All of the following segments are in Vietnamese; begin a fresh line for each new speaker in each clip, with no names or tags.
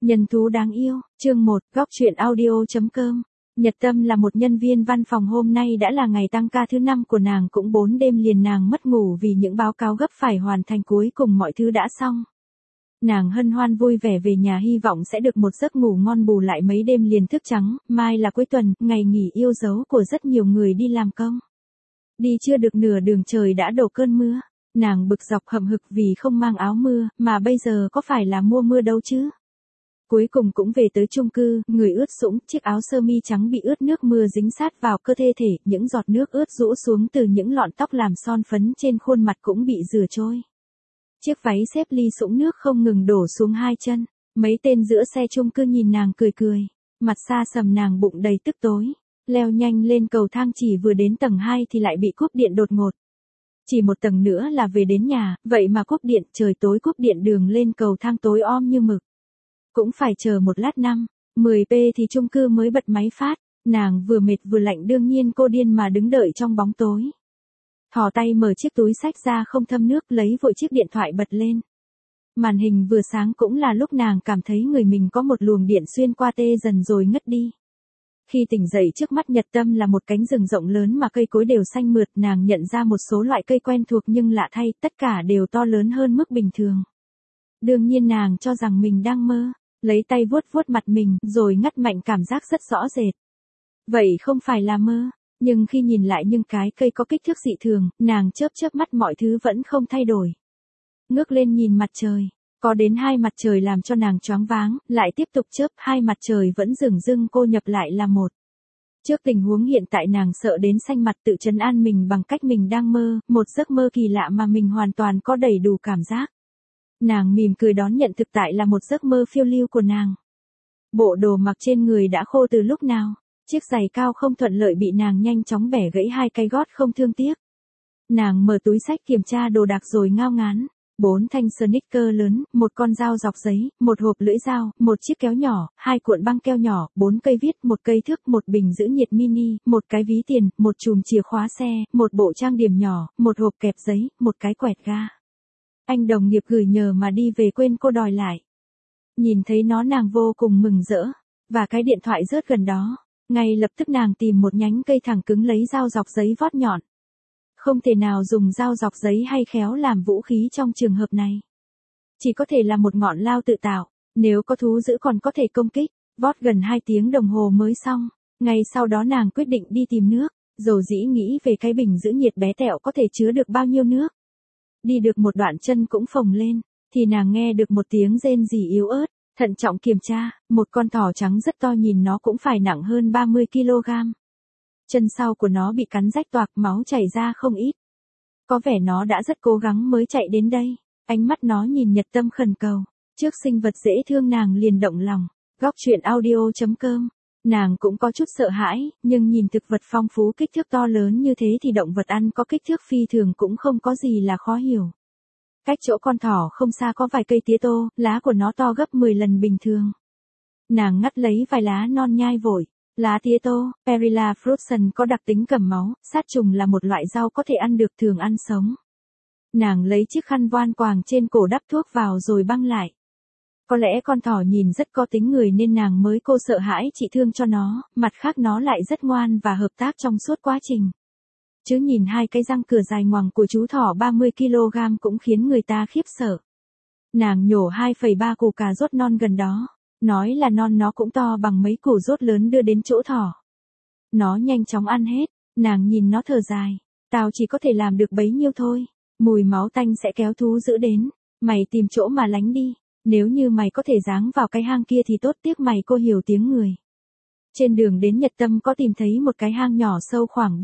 Nhân thú đáng yêu, chương 1, góc truyện audio.com. Nhật Tâm là một nhân viên văn phòng, hôm nay đã là ngày tăng ca thứ 5 của nàng, cũng 4 đêm liền nàng mất ngủ vì những báo cáo gấp phải hoàn thành, cuối cùng mọi thứ đã xong. Nàng hân hoan vui vẻ về nhà, hy vọng sẽ được một giấc ngủ ngon bù lại mấy đêm liền thức trắng. Mai là cuối tuần, ngày nghỉ yêu dấu của rất nhiều người đi làm công. Đi chưa được nửa đường trời đã đổ cơn mưa. Nàng bực dọc hậm hực vì không mang áo mưa, mà bây giờ có phải là mùa mưa đâu chứ. Cuối cùng cũng về tới chung cư, người ướt sũng, chiếc áo sơ mi trắng bị ướt nước mưa dính sát vào cơ thể, những giọt nước ướt rũ xuống từ những lọn tóc làm son phấn trên khuôn mặt cũng bị rửa trôi. Chiếc váy xếp ly sũng nước không ngừng đổ xuống hai chân. Mấy tên giữa xe chung cư nhìn nàng cười cười, mặt xa sầm, nàng bụng đầy tức tối. Leo nhanh lên cầu thang, chỉ vừa đến tầng 2 thì lại bị cúp điện đột ngột. Chỉ một tầng nữa là về đến nhà, vậy mà cúp điện, trời tối cúp điện, đường lên cầu thang tối om như mực. Cũng phải chờ một lát 5-10 thì chung cư mới bật máy phát. Nàng vừa mệt vừa lạnh, đương nhiên cô điên mà đứng đợi trong bóng tối. Thò tay mở chiếc túi xách ra không thâm nước, lấy vội chiếc điện thoại bật lên. Màn hình vừa sáng, cũng là lúc nàng cảm thấy người mình có một luồng điện xuyên qua, tê dần rồi ngất đi. Khi tỉnh dậy, trước mắt Nhật Tâm là một cánh rừng rộng lớn mà cây cối đều xanh mượt. Nàng nhận ra một số loại cây quen thuộc nhưng lạ thay, tất cả đều to lớn hơn mức bình thường. Đương nhiên nàng cho rằng mình đang mơ, lấy tay vuốt vuốt mặt mình, rồi ngắt mạnh, cảm giác rất rõ rệt. Vậy không phải là mơ, nhưng khi nhìn lại những cái cây có kích thước dị thường, nàng chớp mắt, mọi thứ vẫn không thay đổi. Ngước lên nhìn mặt trời, có đến 2 mặt trời làm cho nàng choáng váng, lại tiếp tục chớp, 2 mặt trời vẫn dửng dưng cô nhập lại là một. Trước tình huống hiện tại, nàng sợ đến xanh mặt, tự trấn an mình bằng cách mình đang mơ, một giấc mơ kỳ lạ mà mình hoàn toàn có đầy đủ cảm giác. Nàng mỉm cười đón nhận thực tại là một giấc mơ phiêu lưu của nàng. Bộ đồ mặc trên người đã khô từ lúc nào, chiếc giày cao không thuận lợi bị nàng nhanh chóng bẻ gãy 2 cái gót không thương tiếc. Nàng mở túi xách kiểm tra đồ đạc rồi ngao ngán. 4 thanh sneaker lớn, 1 con dao dọc giấy, 1 hộp lưỡi dao, 1 chiếc kéo nhỏ, 2 cuộn băng keo nhỏ, 4 cây viết, 1 cây thước, 1 bình giữ nhiệt mini, 1 cái ví tiền, 1 chùm chìa khóa xe, 1 bộ trang điểm nhỏ, 1 hộp kẹp giấy, 1 cái quẹt ga. Anh đồng nghiệp gửi nhờ mà đi về quên cô đòi lại. Nhìn thấy nó nàng vô cùng mừng rỡ, và cái điện thoại rớt gần đó. Ngay lập tức nàng tìm một nhánh cây thẳng cứng, lấy dao dọc giấy vót nhọn. Không thể nào dùng dao dọc giấy hay khéo làm vũ khí trong trường hợp này. Chỉ có thể là một ngọn lao tự tạo, nếu có thú dữ còn có thể công kích. Vót gần 2 tiếng đồng hồ mới xong. Ngay sau đó nàng quyết định đi tìm nước, dầu dĩ nghĩ về cái bình giữ nhiệt bé tẹo có thể chứa được bao nhiêu nước. Đi được một đoạn chân cũng phồng lên, thì nàng nghe được một tiếng rên rỉ yếu ớt. Thận trọng kiểm tra, một con thỏ trắng rất to, nhìn nó cũng phải nặng hơn 30 kg. Chân sau của nó bị cắn rách toạc, máu chảy ra không ít. Có vẻ nó đã rất cố gắng mới chạy đến đây. Ánh mắt nó nhìn Nhật Tâm khẩn cầu. Trước sinh vật dễ thương nàng liền động lòng. Góc truyện audio.com. Nàng cũng có chút sợ hãi, nhưng nhìn thực vật phong phú kích thước to lớn như thế thì động vật ăn có kích thước phi thường cũng không có gì là khó hiểu. Cách chỗ con thỏ không xa có vài cây tía tô, lá của nó to gấp 10 lần bình thường. Nàng ngắt lấy vài lá non nhai vội. Lá tía tô, Perilla frutescens, có đặc tính cầm máu, sát trùng, là một loại rau có thể ăn được, thường ăn sống. Nàng lấy chiếc khăn voan quàng trên cổ đắp thuốc vào rồi băng lại. Có lẽ con thỏ nhìn rất có tính người nên nàng mới cô sợ hãi trị thương cho nó, mặt khác nó lại rất ngoan và hợp tác trong suốt quá trình. Chứ nhìn 2 cái răng cửa dài ngoằng của chú thỏ 30 kg cũng khiến người ta khiếp sợ. Nàng nhổ 2,3 củ cà rốt non gần đó. Nói là non, nó cũng to bằng mấy củ rốt lớn, đưa đến chỗ thỏ. Nó nhanh chóng ăn hết, nàng nhìn nó thở dài. Tao chỉ có thể làm được bấy nhiêu thôi. Mùi máu tanh sẽ kéo thú dữ đến. Mày tìm chỗ mà lánh đi. Nếu như mày có thể giáng vào cái hang kia thì tốt, tiếc mày cô hiểu tiếng người. Trên đường đến Nhật Tâm có tìm thấy một cái hang nhỏ sâu khoảng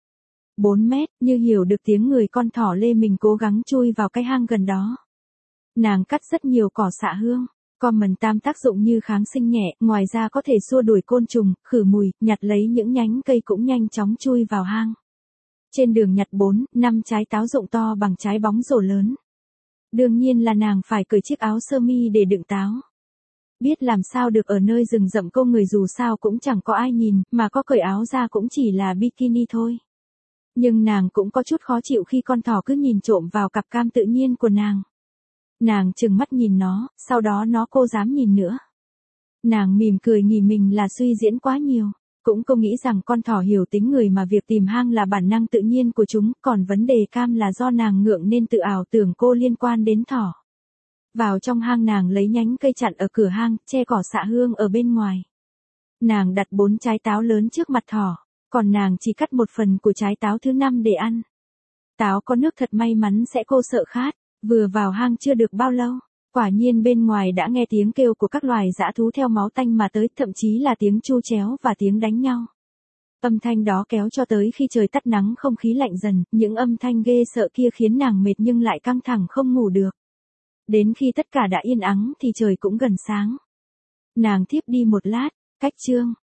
3-4 mét, như hiểu được tiếng người, con thỏ lê mình cố gắng chui vào cái hang gần đó. Nàng cắt rất nhiều cỏ xạ hương. Common tam tác dụng như kháng sinh nhẹ, ngoài ra có thể xua đuổi côn trùng, khử mùi, nhặt lấy những nhánh cây cũng nhanh chóng chui vào hang. Trên đường nhặt 4-5 trái táo rụng to bằng trái bóng rổ lớn. Đương nhiên là nàng phải cởi chiếc áo sơ mi để đựng táo. Biết làm sao được, ở nơi rừng rậm cô người dù sao cũng chẳng có ai nhìn, mà có cởi áo ra cũng chỉ là bikini thôi. Nhưng nàng cũng có chút khó chịu khi con thỏ cứ nhìn trộm vào cặp cam tự nhiên của nàng. Nàng trừng mắt nhìn nó, sau đó nó cô dám nhìn nữa. Nàng mỉm cười nghĩ mình là suy diễn quá nhiều. Cũng không nghĩ rằng con thỏ hiểu tính người mà việc tìm hang là bản năng tự nhiên của chúng, còn vấn đề cam là do nàng ngượng nên tự ảo tưởng cô liên quan đến thỏ. Vào trong hang nàng lấy nhánh cây chặn ở cửa hang, che cỏ xạ hương ở bên ngoài. Nàng đặt 4 trái táo lớn trước mặt thỏ, còn nàng chỉ cắt một phần của trái táo thứ 5 để ăn. Táo có nước thật may mắn sẽ cô sợ khát, vừa vào hang chưa được bao lâu. Quả nhiên bên ngoài đã nghe tiếng kêu của các loài dã thú theo máu tanh mà tới, thậm chí là tiếng tru chéo và tiếng đánh nhau. Âm thanh đó kéo cho tới khi trời tắt nắng không khí lạnh dần, những âm thanh ghê sợ kia khiến nàng mệt nhưng lại căng thẳng không ngủ được. Đến khi tất cả đã yên ắng thì trời cũng gần sáng. Nàng thiếp đi một lát, cách chương.